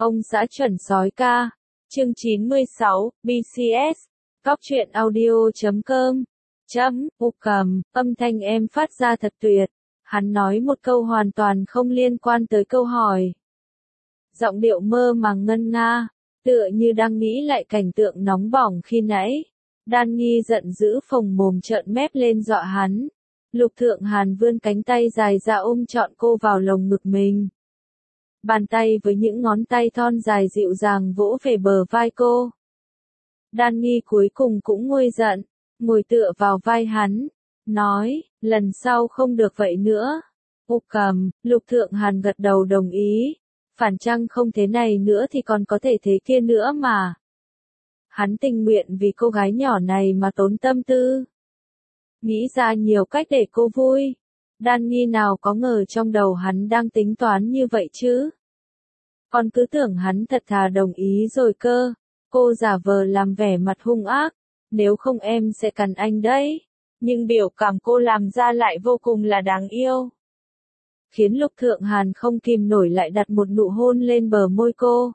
Ông xã chuẩn sói ca. Chương 96, BCS. Cóc truyện audio.com. Cầm, âm thanh em phát ra thật tuyệt. Hắn nói một câu hoàn toàn không liên quan tới câu hỏi. Giọng điệu mơ màng ngân nga, tựa như đang nghĩ lại cảnh tượng nóng bỏng khi nãy. Đan Nghi giận dữ phồng mồm trợn mép lên dọa hắn. Lục Thượng Hàn vươn cánh tay dài ra ôm trọn cô vào lồng ngực mình. Bàn tay với những ngón tay thon dài dịu dàng vỗ về bờ vai cô. Đan Nghi cuối cùng cũng nguôi giận, ngồi tựa vào vai hắn, nói, lần sau không được vậy nữa. Cầm, Lục Thượng Hàn gật đầu đồng ý, phản chăng không thế này nữa thì còn có thể thế kia nữa mà. Hắn tình nguyện vì cô gái nhỏ này mà tốn tâm tư. Nghĩ ra nhiều cách để cô vui. Đan Nghi nào có ngờ trong đầu hắn đang tính toán như vậy chứ. Con cứ tưởng hắn thật thà đồng ý rồi cơ. Cô giả vờ làm vẻ mặt hung ác. Nếu không em sẽ cắn anh đấy. Nhưng biểu cảm cô làm ra lại vô cùng là đáng yêu. Khiến Lục Thượng Hàn không kìm nổi lại đặt một nụ hôn lên bờ môi cô.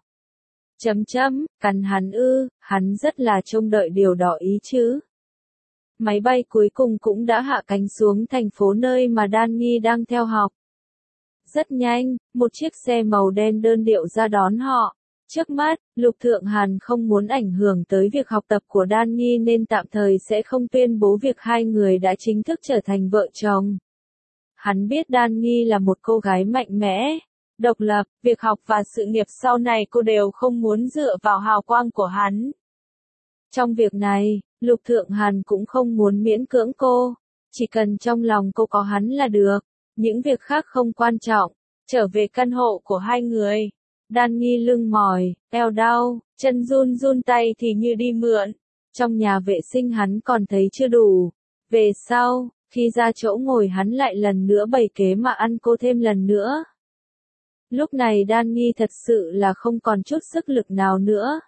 Cắn hắn ư, hắn rất là trông đợi điều đó ý chứ. Máy bay cuối cùng cũng đã hạ cánh xuống thành phố nơi mà Đan Nghi đang theo học. Rất nhanh, một chiếc xe màu đen đơn điệu ra đón họ. Trước mắt, Lục Thượng Hàn không muốn ảnh hưởng tới việc học tập của Đan Nghi nên tạm thời sẽ không tuyên bố việc hai người đã chính thức trở thành vợ chồng. Hắn biết Đan Nghi là một cô gái mạnh mẽ, độc lập, việc học và sự nghiệp sau này cô đều không muốn dựa vào hào quang của hắn. Trong việc này, Lục Thượng Hàn cũng không muốn miễn cưỡng cô, chỉ cần trong lòng cô có hắn là được, những việc khác không quan trọng. Trở về căn hộ của hai người, Đan Nghi lưng mỏi, eo đau, chân run run tay thì như đi mượn. Trong nhà vệ sinh hắn còn thấy chưa đủ. Về sau, khi ra chỗ ngồi hắn lại lần nữa bày kế mà ăn cô thêm lần nữa. Lúc này Đan Nghi thật sự là không còn chút sức lực nào nữa.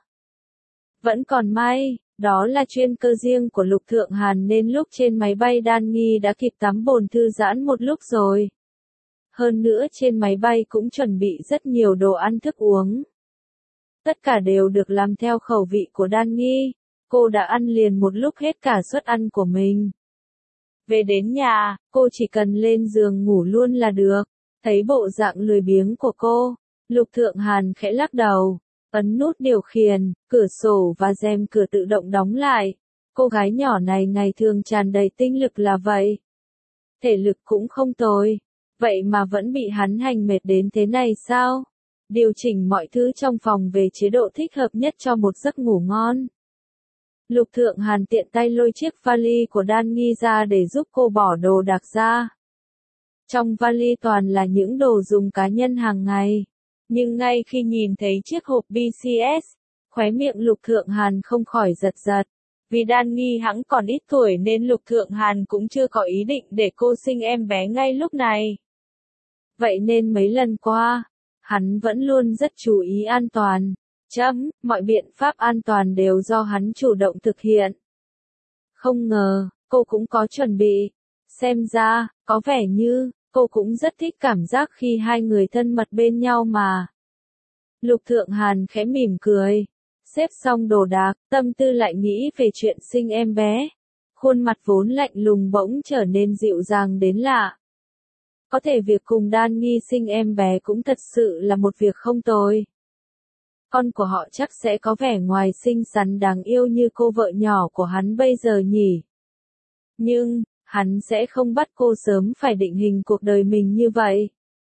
Vẫn còn may, đó là chuyên cơ riêng của Lục Thượng Hàn nên lúc trên máy bay Đan Nghi đã kịp tắm bồn thư giãn một lúc rồi. Hơn nữa trên máy bay cũng chuẩn bị rất nhiều đồ ăn thức uống. Tất cả đều được làm theo khẩu vị của Đan Nghi, cô đã ăn liền một lúc hết cả suất ăn của mình. Về đến nhà, cô chỉ cần lên giường ngủ luôn là được. Thấy bộ dạng lười biếng của cô, Lục Thượng Hàn khẽ lắc đầu, ấn nút điều khiển, cửa sổ và rèm cửa tự động đóng lại. Cô gái nhỏ này ngày thường tràn đầy tinh lực là vậy. Thể lực cũng không tồi, vậy mà vẫn bị hắn hành mệt đến thế này sao? Điều chỉnh mọi thứ trong phòng về chế độ thích hợp nhất cho một giấc ngủ ngon. Lục Thượng Hàn tiện tay lôi chiếc vali của Đan Nghi ra để giúp cô bỏ đồ đạc ra. Trong vali toàn là những đồ dùng cá nhân hàng ngày. Nhưng ngay khi nhìn thấy chiếc hộp BCS, khóe miệng Lục Thượng Hàn không khỏi giật giật. Vì Đan Nghi hẵng còn ít tuổi nên Lục Thượng Hàn cũng chưa có ý định để cô sinh em bé ngay lúc này. Vậy nên mấy lần qua, hắn vẫn luôn rất chú ý an toàn. Mọi biện pháp an toàn đều do hắn chủ động thực hiện. Không ngờ, cô cũng có chuẩn bị. Xem ra, có vẻ như, cô cũng rất thích cảm giác khi hai người thân mật bên nhau mà. Lục Thượng Hàn khẽ mỉm cười. Xếp xong đồ đạc, tâm tư lại nghĩ về chuyện sinh em bé. Khuôn mặt vốn lạnh lùng bỗng trở nên dịu dàng đến lạ. Có thể việc cùng Đan Nghi sinh em bé cũng thật sự là một việc không tồi. Con của họ chắc sẽ có vẻ ngoài xinh xắn đáng yêu như cô vợ nhỏ của hắn bây giờ nhỉ. Nhưng, hắn sẽ không bắt cô sớm phải định hình cuộc đời mình như vậy.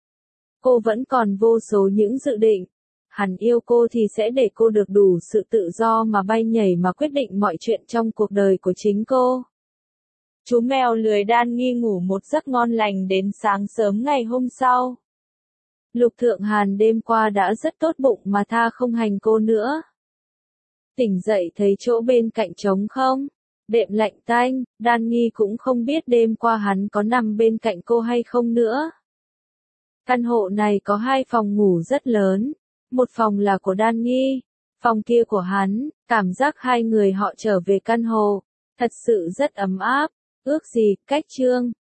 Cô vẫn còn vô số những dự định. Hắn yêu cô thì sẽ để cô được đủ sự tự do mà bay nhảy mà quyết định mọi chuyện trong cuộc đời của chính cô. Chú mèo lười Đan Nghi ngủ một giấc ngon lành đến sáng sớm ngày hôm sau. Lục Thượng Hàn đêm qua đã rất tốt bụng mà tha không hành cô nữa. Tỉnh dậy thấy chỗ bên cạnh trống không? Đệm lạnh tanh, Đan Nghi cũng không biết đêm qua hắn có nằm bên cạnh cô hay không nữa. Căn hộ này có hai phòng ngủ rất lớn. Một phòng là của Đan Nghi, phòng kia của hắn. Cảm giác hai người họ trở về căn hộ thật sự rất ấm áp. Ước gì, cách chương.